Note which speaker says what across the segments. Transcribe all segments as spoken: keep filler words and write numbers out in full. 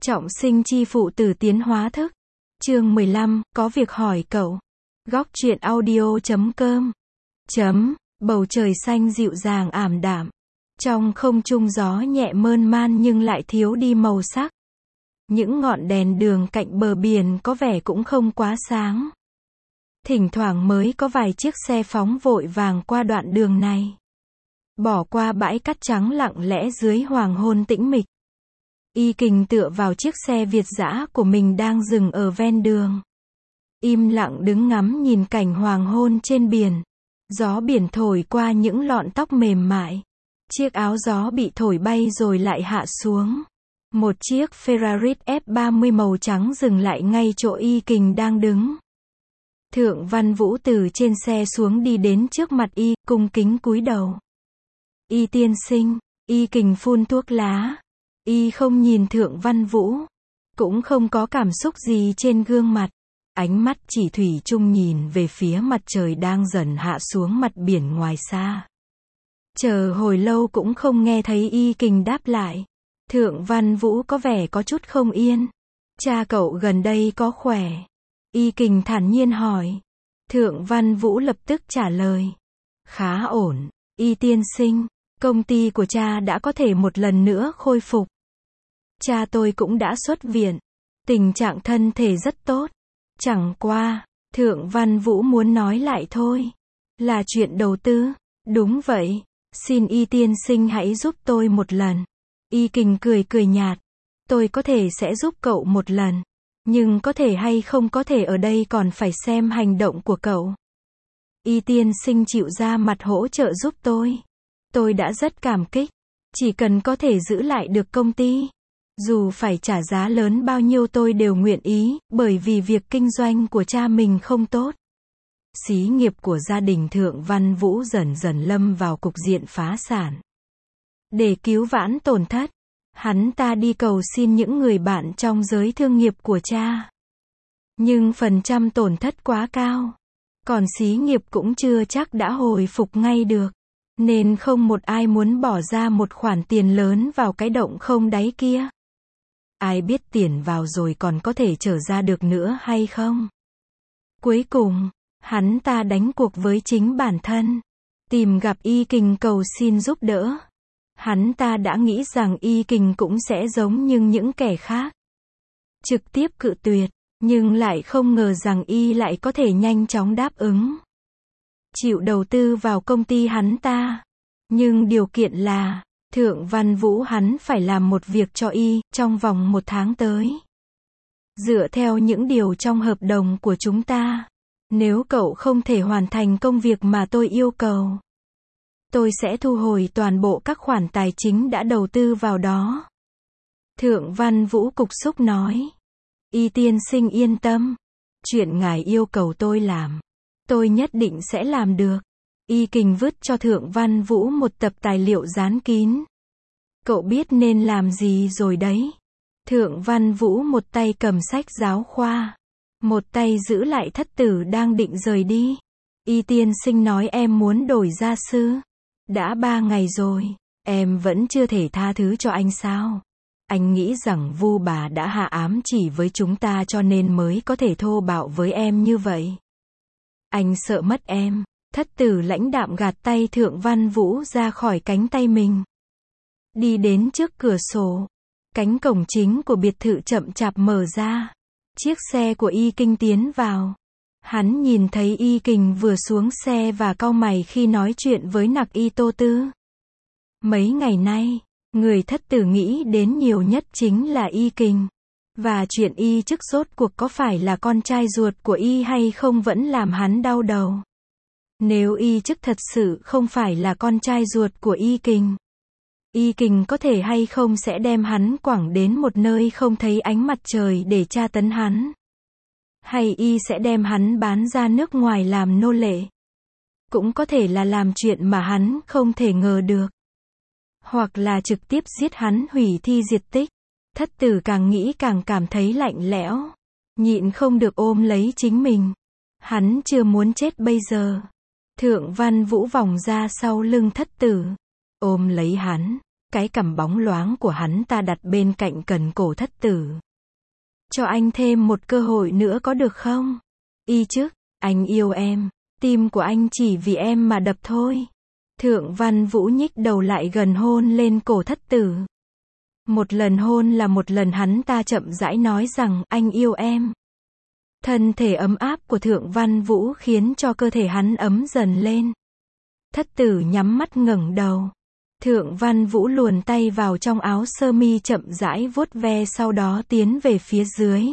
Speaker 1: Trọng sinh chi phụ tử tiến hóa thức. Chương mười lăm, có việc hỏi cậu. Góc truyện audio chấm com. Chấm, bầu trời xanh dịu dàng ảm đạm. Trong không trung gió nhẹ mơn man nhưng lại thiếu đi màu sắc. Những ngọn đèn đường cạnh bờ biển có vẻ cũng không quá sáng. Thỉnh thoảng mới có vài chiếc xe phóng vội vàng qua đoạn đường này. Bỏ qua bãi cát trắng lặng lẽ dưới hoàng hôn tĩnh mịch. Y Kình tựa vào chiếc xe Việt dã của mình đang dừng ở ven đường. Im lặng đứng ngắm nhìn cảnh hoàng hôn trên biển. Gió biển thổi qua những lọn tóc mềm mại. Chiếc áo gió bị thổi bay rồi lại hạ xuống. Một chiếc Ferrari F ba mươi màu trắng dừng lại ngay chỗ Y Kình đang đứng. Thượng Văn Vũ từ trên xe xuống đi đến trước mặt Y, cung kính cúi đầu. Y tiên sinh. Y Kình phun thuốc lá. Y không nhìn Thượng Văn Vũ. Cũng không có cảm xúc gì trên gương mặt. Ánh mắt chỉ thủy chung nhìn về phía mặt trời đang dần hạ xuống mặt biển ngoài xa. Chờ hồi lâu cũng không nghe thấy Y Kình đáp lại. Thượng Văn Vũ có vẻ có chút không yên. Cha cậu gần đây có khỏe? Y Kình thản nhiên hỏi. Thượng Văn Vũ lập tức trả lời. Khá ổn, Y tiên sinh. Công ty của cha đã có thể một lần nữa khôi phục. Cha tôi cũng đã xuất viện. Tình trạng thân thể rất tốt. Chẳng qua, Thượng Văn Vũ muốn nói lại thôi. Là chuyện đầu tư. Đúng vậy. Xin Y tiên sinh hãy giúp tôi một lần. Y Kình cười cười nhạt. Tôi có thể sẽ giúp cậu một lần. Nhưng có thể hay không có thể ở đây còn phải xem hành động của cậu. Y tiên sinh chịu ra mặt hỗ trợ giúp tôi. Tôi đã rất cảm kích. Chỉ cần có thể giữ lại được công ty. Dù phải trả giá lớn bao nhiêu tôi đều nguyện ý, bởi vì việc kinh doanh của cha mình không tốt. Xí nghiệp của gia đình Thượng Văn Vũ dần dần lâm vào cục diện phá sản. Để cứu vãn tổn thất, hắn ta đi cầu xin những người bạn trong giới thương nghiệp của cha. Nhưng phần trăm tổn thất quá cao. Còn xí nghiệp cũng chưa chắc đã hồi phục ngay được. Nên không một ai muốn bỏ ra một khoản tiền lớn vào cái động không đáy kia. Ai biết tiền vào rồi còn có thể trở ra được nữa hay không? Cuối cùng, hắn ta đánh cuộc với chính bản thân. Tìm gặp Y Kình cầu xin giúp đỡ. Hắn ta đã nghĩ rằng Y Kình cũng sẽ giống như những kẻ khác. Trực tiếp cự tuyệt, nhưng lại không ngờ rằng Y lại có thể nhanh chóng đáp ứng. Chịu đầu tư vào công ty hắn ta. Nhưng điều kiện là, Thượng Văn Vũ hắn phải làm một việc cho Y, trong vòng một tháng tới. Dựa theo những điều trong hợp đồng của chúng ta. Nếu cậu không thể hoàn thành công việc mà tôi yêu cầu, tôi sẽ thu hồi toàn bộ các khoản tài chính đã đầu tư vào đó. Thượng Văn Vũ cục xúc nói. Y tiên sinh yên tâm. Chuyện ngài yêu cầu tôi làm, tôi nhất định sẽ làm được. Y Kình vứt cho Thượng Văn Vũ một tập tài liệu dán kín. Cậu biết nên làm gì rồi đấy. Thượng Văn Vũ một tay cầm sách giáo khoa. Một tay giữ lại thất tử đang định rời đi. Y tiên sinh nói em muốn đổi gia sư. Đã ba ngày rồi, em vẫn chưa thể tha thứ cho anh sao? Anh nghĩ rằng Vu bà đã hạ ám chỉ với chúng ta cho nên mới có thể thô bạo với em như vậy. Anh sợ mất em. Thất tử lãnh đạm gạt tay Thượng Văn Vũ ra khỏi cánh tay mình. Đi đến trước cửa sổ. Cánh cổng chính của biệt thự chậm chạp mở ra. Chiếc xe của Y Kình tiến vào. Hắn nhìn thấy Y Kình vừa xuống xe và cau mày khi nói chuyện với Nặc Y Tô Tư. Mấy ngày nay, người thất tử nghĩ đến nhiều nhất chính là Y Kình. Và chuyện Y chức rốt cuộc có phải là con trai ruột của Y hay không vẫn làm hắn đau đầu. Nếu Y chức thật sự không phải là con trai ruột của Y Kình, Y Kình có thể hay không sẽ đem hắn quẳng đến một nơi không thấy ánh mặt trời để tra tấn hắn. Hay Y sẽ đem hắn bán ra nước ngoài làm nô lệ. Cũng có thể là làm chuyện mà hắn không thể ngờ được. Hoặc là trực tiếp giết hắn hủy thi diệt tích. Thất tử càng nghĩ càng cảm thấy lạnh lẽo. Nhịn không được ôm lấy chính mình. Hắn chưa muốn chết bây giờ. Thượng Văn Vũ vòng ra sau lưng thất tử. Ôm lấy hắn. cái cằm bóng loáng của hắn ta đặt bên cạnh cần cổ thất tử. Cho anh thêm một cơ hội nữa có được không? Y chức, anh yêu em, tim của anh chỉ vì em mà đập thôi. Thượng Văn Vũ nhích đầu lại gần hôn lên cổ thất tử. Một lần hôn là một lần, hắn ta chậm rãi nói rằng, anh yêu em. Thân thể ấm áp của Thượng Văn Vũ khiến cho cơ thể hắn ấm dần lên. Thất tử nhắm mắt ngẩng đầu. Thượng Văn Vũ luồn tay vào trong áo sơ mi chậm rãi vuốt ve, sau đó tiến về phía dưới.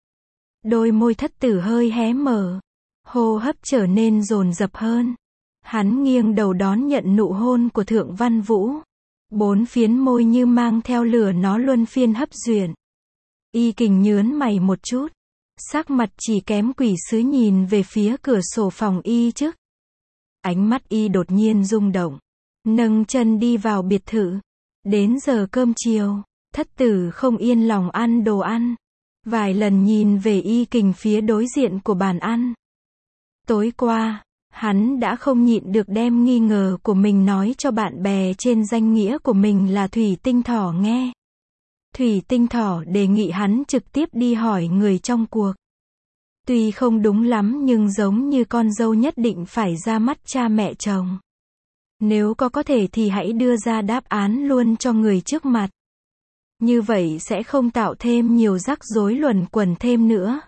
Speaker 1: Đôi môi thất tử hơi hé mở. Hô hấp trở nên dồn dập hơn. Hắn nghiêng đầu đón nhận nụ hôn của Thượng Văn Vũ. Bốn phiến môi như mang theo lửa, nó luân phiên hấp duyệt. Y Kình nhớn mày một chút. Sắc mặt chỉ kém quỷ sứ nhìn về phía cửa sổ phòng Y chức. Ánh mắt Y đột nhiên rung động. Nâng chân đi vào biệt thự. Đến giờ cơm chiều, thất tử không yên lòng ăn đồ ăn. Vài lần nhìn về Y Kình phía đối diện của bàn ăn. Tối qua, hắn đã không nhịn được đem nghi ngờ của mình nói cho bạn bè trên danh nghĩa của mình là Thủy Tinh Thỏ nghe. Thủy Tinh Thỏ đề nghị hắn trực tiếp đi hỏi người trong cuộc. Tuy không đúng lắm nhưng giống như con dâu nhất định phải ra mắt cha mẹ chồng. Nếu có có thể thì hãy đưa ra đáp án luôn cho người trước mặt. Như vậy sẽ không tạo thêm nhiều rắc rối luẩn quẩn thêm nữa.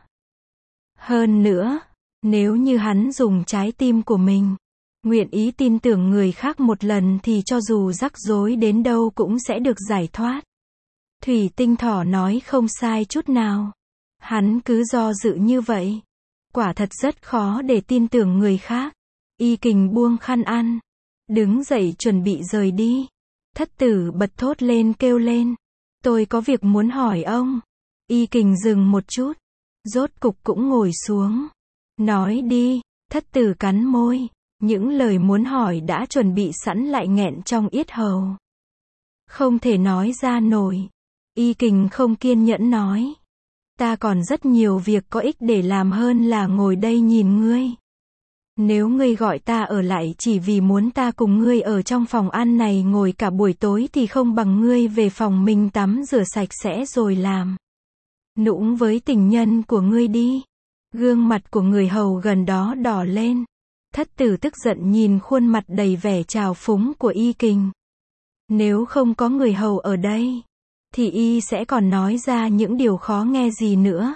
Speaker 1: Hơn nữa, nếu như hắn dùng trái tim của mình, nguyện ý tin tưởng người khác một lần thì cho dù rắc rối đến đâu cũng sẽ được giải thoát. Thủy Tinh Thỏ nói không sai chút nào. Hắn cứ do dự như vậy. Quả thật rất khó để tin tưởng người khác. Y Kình buông khăn ăn. Đứng dậy chuẩn bị rời đi. Thất tử bật thốt lên kêu lên. Tôi có việc muốn hỏi ông. Y Kình dừng một chút. Rốt cục cũng ngồi xuống. Nói đi. Thất tử cắn môi. Những lời muốn hỏi đã chuẩn bị sẵn lại nghẹn trong yết hầu. Không thể nói ra nổi. Y Kình không kiên nhẫn nói. Ta còn rất nhiều việc có ích để làm hơn là ngồi đây nhìn ngươi. Nếu ngươi gọi ta ở lại chỉ vì muốn ta cùng ngươi ở trong phòng ăn này ngồi cả buổi tối thì không bằng ngươi về phòng mình tắm rửa sạch sẽ rồi làm nũng với tình nhân của ngươi đi. Gương mặt của người hầu gần đó đỏ lên. Thất tử tức giận nhìn khuôn mặt đầy vẻ trào phúng của Y Kình. Nếu không có người hầu ở đây, thì Y sẽ còn nói ra những điều khó nghe gì nữa.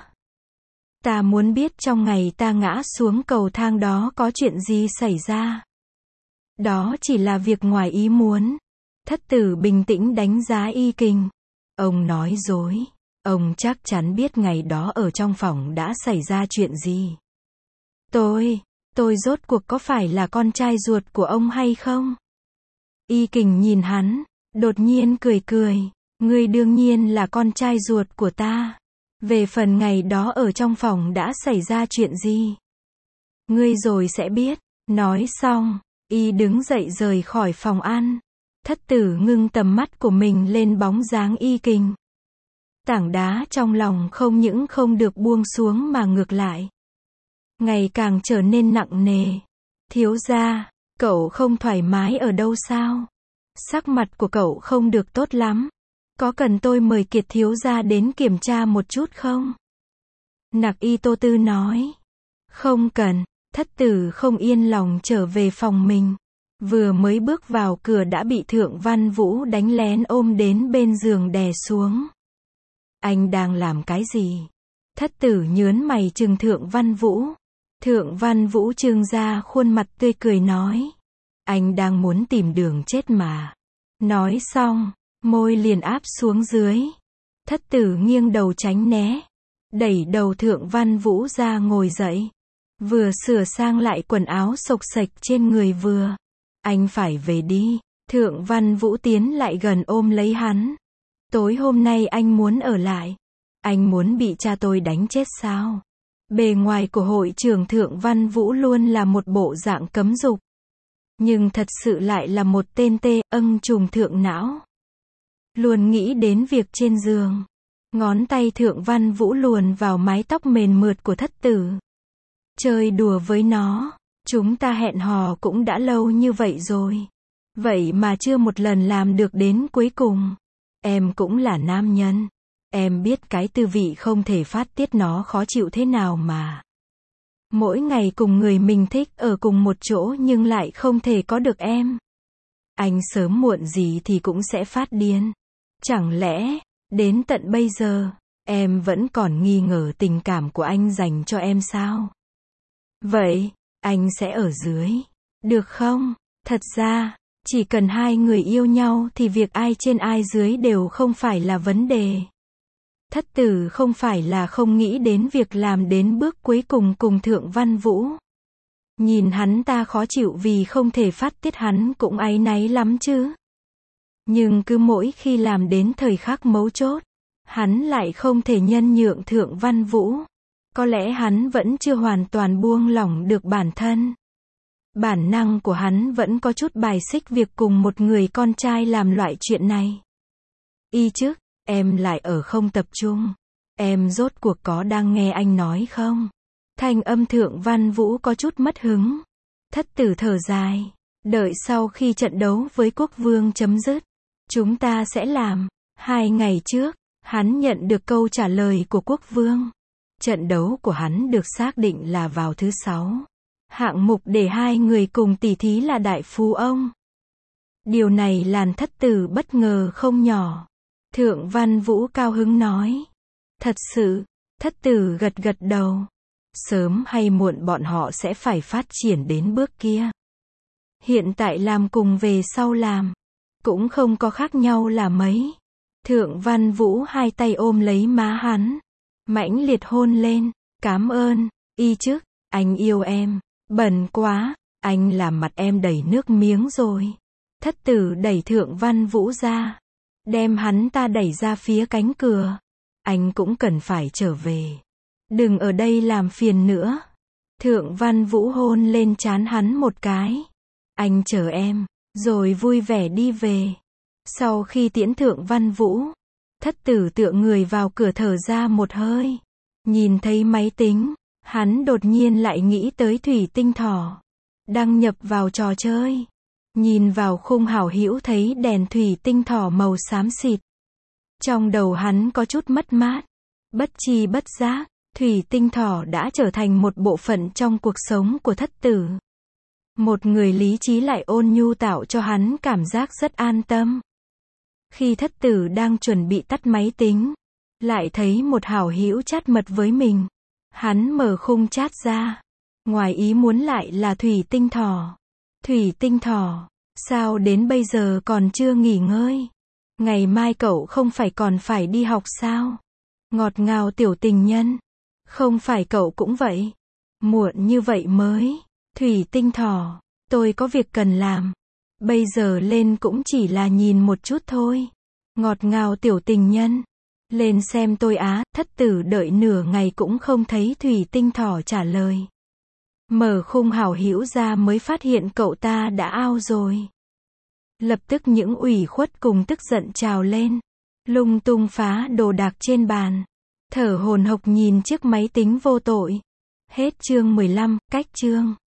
Speaker 1: Ta muốn biết trong ngày ta ngã xuống cầu thang đó có chuyện gì xảy ra. Đó chỉ là việc ngoài ý muốn. Thất tử bình tĩnh đánh giá Y Kình. Ông nói dối. Ông chắc chắn biết ngày đó ở trong phòng đã xảy ra chuyện gì. Tôi, tôi rốt cuộc có phải là con trai ruột của ông hay không? Y Kình nhìn hắn, đột nhiên cười cười. Ngươi đương nhiên là con trai ruột của ta. Về phần ngày đó ở trong phòng đã xảy ra chuyện gì, ngươi rồi sẽ biết. Nói xong, Y đứng dậy rời khỏi phòng ăn. Thất tử ngưng tầm mắt của mình lên bóng dáng Y Kình. Tảng đá trong lòng không những không được buông xuống mà ngược lại ngày càng trở nên nặng nề. Thiếu gia, cậu không thoải mái ở đâu sao? Sắc mặt của cậu không được tốt lắm. Có cần tôi mời Kiệt thiếu gia đến kiểm tra một chút không? Nặc Y Tô Tư nói. Không cần. Thất tử không yên lòng trở về phòng mình. Vừa mới bước vào cửa đã bị Thượng Văn Vũ đánh lén ôm đến bên giường đè xuống. Anh đang làm cái gì? Thất tử nhớn mày trừng Thượng Văn Vũ. Thượng Văn Vũ trưng ra khuôn mặt tươi cười nói. Anh đang muốn tìm đường chết mà. Nói xong, môi liền áp xuống dưới. Thất tử nghiêng đầu tránh né. Đẩy đầu Thượng Văn Vũ ra ngồi dậy. Vừa sửa sang lại quần áo xộc xệch trên người vừa. Anh phải về đi. Thượng Văn Vũ tiến lại gần ôm lấy hắn. Tối hôm nay anh muốn ở lại. Anh muốn bị cha tôi đánh chết sao? Bề ngoài của hội trưởng Thượng Văn Vũ luôn là một bộ dạng cấm dục. Nhưng thật sự lại là một tên tê âng trùm thượng não. Luôn nghĩ đến việc trên giường. Ngón tay Thượng Văn Vũ luồn vào mái tóc mềm mượt của thất tử. Chơi đùa với nó. Chúng ta hẹn hò cũng đã lâu như vậy rồi. Vậy mà chưa một lần làm được đến cuối cùng. Em cũng là nam nhân. Em biết cái tư vị không thể phát tiết nó khó chịu thế nào mà. Mỗi ngày cùng người mình thích ở cùng một chỗ nhưng lại không thể có được em. Anh sớm muộn gì thì cũng sẽ phát điên. Chẳng lẽ, đến tận bây giờ, em vẫn còn nghi ngờ tình cảm của anh dành cho em sao? Vậy, anh sẽ ở dưới. Được không? Thật ra, chỉ cần hai người yêu nhau thì việc ai trên ai dưới đều không phải là vấn đề. Thất tử không phải là không nghĩ đến việc làm đến bước cuối cùng cùng Thượng Văn Vũ. Nhìn hắn ta khó chịu vì không thể phát tiết hắn cũng áy náy lắm chứ. Nhưng cứ mỗi khi làm đến thời khắc mấu chốt, hắn lại không thể nhân nhượng Thượng Văn Vũ. Có lẽ hắn vẫn chưa hoàn toàn buông lỏng được bản thân. Bản năng của hắn vẫn có chút bài xích việc cùng một người con trai làm loại chuyện này. Y chứ, em lại ở không tập trung. Em rốt cuộc có đang nghe anh nói không? Thanh âm Thượng Văn Vũ có chút mất hứng. Thất tử thở dài. Đợi sau khi trận đấu với Quốc Vương chấm dứt, chúng ta sẽ làm. Hai ngày trước, hắn nhận được câu trả lời của Quốc Vương. Trận đấu của hắn được xác định là vào thứ sáu. Hạng mục để hai người cùng tỉ thí là đại phú ông. Điều này làm thất tử bất ngờ không nhỏ. Thượng Văn Vũ cao hứng nói. Thật sự, thất tử gật gật đầu. Sớm hay muộn bọn họ sẽ phải phát triển đến bước kia. Hiện tại làm cùng về sau làm, cũng không có khác nhau là mấy. Thượng Văn Vũ hai tay ôm lấy má hắn, mãnh liệt hôn lên. Cám ơn, y chứ, anh yêu em. Bẩn quá, anh làm mặt em đầy nước miếng rồi. Thất tử đẩy Thượng Văn Vũ ra, đem hắn ta đẩy ra phía cánh cửa. Anh cũng cần phải trở về. Đừng ở đây làm phiền nữa. Thượng Văn Vũ hôn lên trán hắn một cái. Anh chờ em, rồi vui vẻ đi về. Sau khi tiễn Thượng Văn Vũ, thất tử tựa người vào cửa thở ra một hơi. Nhìn thấy máy tính, hắn đột nhiên lại nghĩ tới thủy tinh thỏ. Đăng nhập vào trò chơi. Nhìn vào khung hảo hữu thấy đèn thủy tinh thỏ màu xám xịt. Trong đầu hắn có chút mất mát. Bất chi bất giác, thủy tinh thỏ đã trở thành một bộ phận trong cuộc sống của thất tử. Một người lý trí lại ôn nhu tạo cho hắn cảm giác rất an tâm. Khi thất tử đang chuẩn bị tắt máy tính, lại thấy một hảo hữu chat mật với mình. Hắn mở khung chat ra. Ngoài ý muốn lại là thủy tinh thỏ. Thủy tinh thỏ, sao đến bây giờ còn chưa nghỉ ngơi? Ngày mai cậu không phải còn phải đi học sao? Ngọt ngào tiểu tình nhân. Không phải cậu cũng vậy. Muộn như vậy mới. Thủy tinh thỏ, tôi có việc cần làm. Bây giờ lên cũng chỉ là nhìn một chút thôi. Ngọt ngào tiểu tình nhân. Lên xem tôi á. Thất tử đợi nửa ngày cũng không thấy thủy tinh thỏ trả lời. Mở khung hảo hữu ra mới phát hiện cậu ta đã out rồi. Lập tức những ủy khuất cùng tức giận trào lên. Lung tung phá đồ đạc trên bàn. Thở hổn hộc nhìn chiếc máy tính vô tội. Hết chương mười lăm, cách chương.